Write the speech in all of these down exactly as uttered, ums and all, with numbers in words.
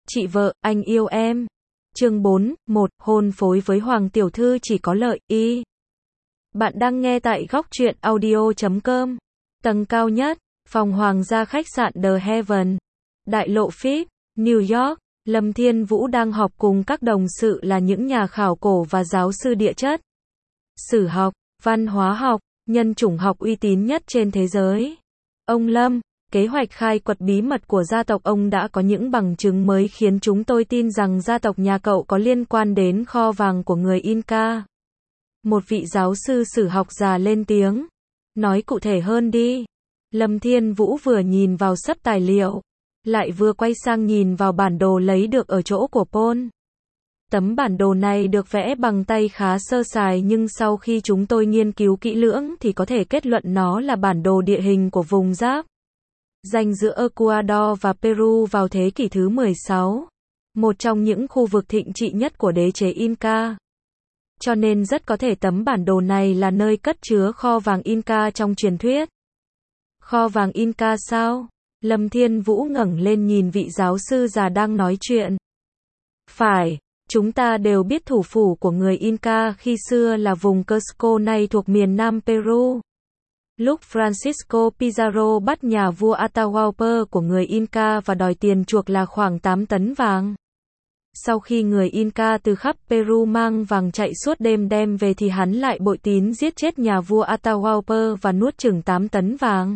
Chị vợ, anh yêu em. Chương bốn, một, hôn phối với Hoàng tiểu thư chỉ có lợi, y. Bạn đang nghe tại góc truyện audio chấm com. Tầng cao nhất, phòng hoàng gia khách sạn The Heaven. Đại lộ Fifth, New York. Lâm Thiên Vũ đang họp cùng các đồng sự là những nhà khảo cổ và giáo sư địa chất, sử học, văn hóa học, nhân chủng học uy tín nhất trên thế giới. Ông Lâm, kế hoạch khai quật bí mật của gia tộc ông đã có những bằng chứng mới khiến chúng tôi tin rằng gia tộc nhà cậu có liên quan đến kho vàng của người Inca. Một vị giáo sư sử học già lên tiếng. Nói cụ thể hơn đi. Lâm Thiên Vũ vừa nhìn vào sấp tài liệu, lại vừa quay sang nhìn vào bản đồ lấy được ở chỗ của Paul. Tấm bản đồ này được vẽ bằng tay khá sơ sài, nhưng sau khi chúng tôi nghiên cứu kỹ lưỡng thì có thể kết luận nó là bản đồ địa hình của vùng giáp ranh giữa Ecuador và Peru vào thế kỷ thứ mười sáu, một trong những khu vực thịnh trị nhất của đế chế Inca. Cho nên rất có thể tấm bản đồ này là nơi cất chứa kho vàng Inca trong truyền thuyết. Kho vàng Inca sao? Lâm Thiên Vũ ngẩng lên nhìn vị giáo sư già đang nói chuyện. Phải, chúng ta đều biết thủ phủ của người Inca khi xưa là vùng Cusco nay thuộc miền Nam Peru. Lúc Francisco Pizarro bắt nhà vua Atahualpa của người Inca và đòi tiền chuộc là khoảng tám tấn vàng. Sau khi người Inca từ khắp Peru mang vàng chạy suốt đêm đem về thì hắn lại bội tín giết chết nhà vua Atahualpa và nuốt chửng tám tấn vàng.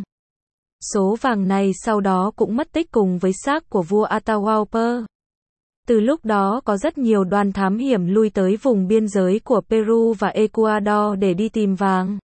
Số vàng này sau đó cũng mất tích cùng với xác của vua Atahualpa. Từ lúc đó có rất nhiều đoàn thám hiểm lui tới vùng biên giới của Peru và Ecuador để đi tìm vàng.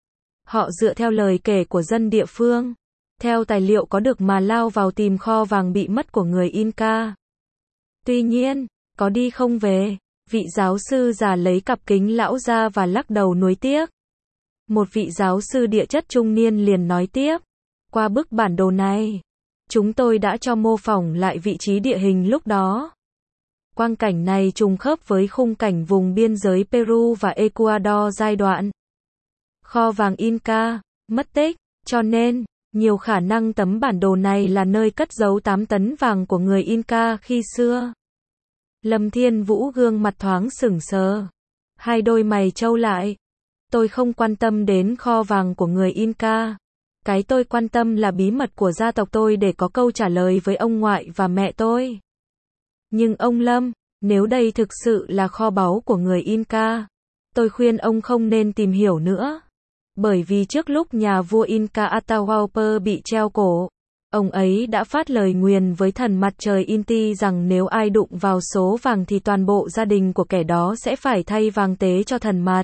Họ dựa theo lời kể của dân địa phương, theo tài liệu có được mà lao vào tìm kho vàng bị mất của người Inca. Tuy nhiên, có đi không về, vị giáo sư già lấy cặp kính lão ra và lắc đầu nuối tiếc. Một vị giáo sư địa chất trung niên liền nói tiếp, qua bức bản đồ này, chúng tôi đã cho mô phỏng lại vị trí địa hình lúc đó. Quang cảnh này trùng khớp với khung cảnh vùng biên giới Peru và Ecuador giai đoạn kho vàng Inca mất tích, cho nên, nhiều khả năng tấm bản đồ này là nơi cất giấu tám tấn vàng của người Inca khi xưa. Lâm Thiên Vũ gương mặt thoáng sững sờ, hai đôi mày trâu lại. Tôi không quan tâm đến kho vàng của người Inca. Cái tôi quan tâm là bí mật của gia tộc tôi để có câu trả lời với ông ngoại và mẹ tôi. Nhưng ông Lâm, nếu đây thực sự là kho báu của người Inca, tôi khuyên ông không nên tìm hiểu nữa. Bởi vì trước lúc nhà vua Inca Atahualpa bị treo cổ, ông ấy đã phát lời nguyền với thần mặt trời Inti rằng nếu ai đụng vào số vàng thì toàn bộ gia đình của kẻ đó sẽ phải thay vàng tế cho thần mặt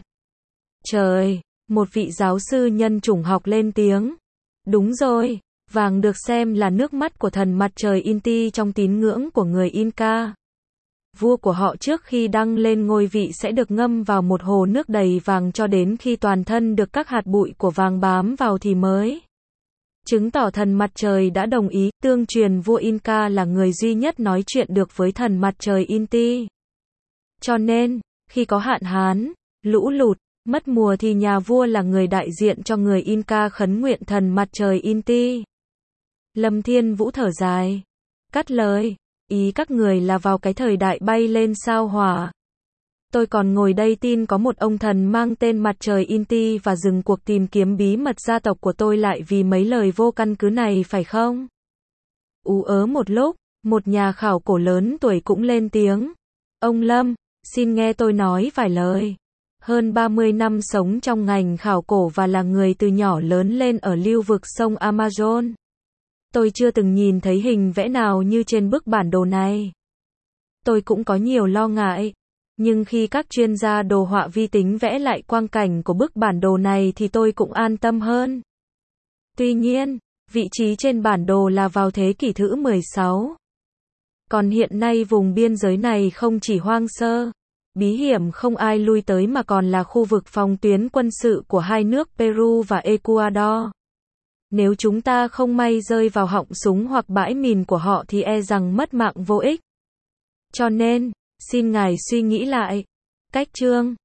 trời. Một vị giáo sư nhân chủng học lên tiếng. Đúng rồi, vàng được xem là nước mắt của thần mặt trời Inti trong tín ngưỡng của người Inca. Vua của họ trước khi đăng lên ngôi vị sẽ được ngâm vào một hồ nước đầy vàng cho đến khi toàn thân được các hạt bụi của vàng bám vào thì mới chứng tỏ thần mặt trời đã đồng ý. Tương truyền vua Inca là người duy nhất nói chuyện được với thần mặt trời Inti. Cho nên, khi có hạn hán, lũ lụt, mất mùa thì nhà vua là người đại diện cho người Inca khấn nguyện thần mặt trời Inti. Lâm Thiên Vũ thở dài, cắt lời, ý các người là vào cái thời đại bay lên sao hỏa. Tôi còn ngồi đây tin có một ông thần mang tên mặt trời Inti và dừng cuộc tìm kiếm bí mật gia tộc của tôi lại vì mấy lời vô căn cứ này phải không? Ú ớ một lúc, một nhà khảo cổ lớn tuổi cũng lên tiếng. Ông Lâm, xin nghe tôi nói vài lời. Hơn ba mươi năm sống trong ngành khảo cổ và là người từ nhỏ lớn lên ở lưu vực sông Amazon. Tôi chưa từng nhìn thấy hình vẽ nào như trên bức bản đồ này. Tôi cũng có nhiều lo ngại. Nhưng khi các chuyên gia đồ họa vi tính vẽ lại quang cảnh của bức bản đồ này thì tôi cũng an tâm hơn. Tuy nhiên, vị trí trên bản đồ là vào thế kỷ thứ mười sáu. Còn hiện nay vùng biên giới này không chỉ hoang sơ, bí hiểm không ai lui tới mà còn là khu vực phòng tuyến quân sự của hai nước Peru và Ecuador. Nếu chúng ta không may rơi vào họng súng hoặc bãi mìn của họ thì e rằng mất mạng vô ích. Cho nên, xin ngài suy nghĩ lại. Cách chương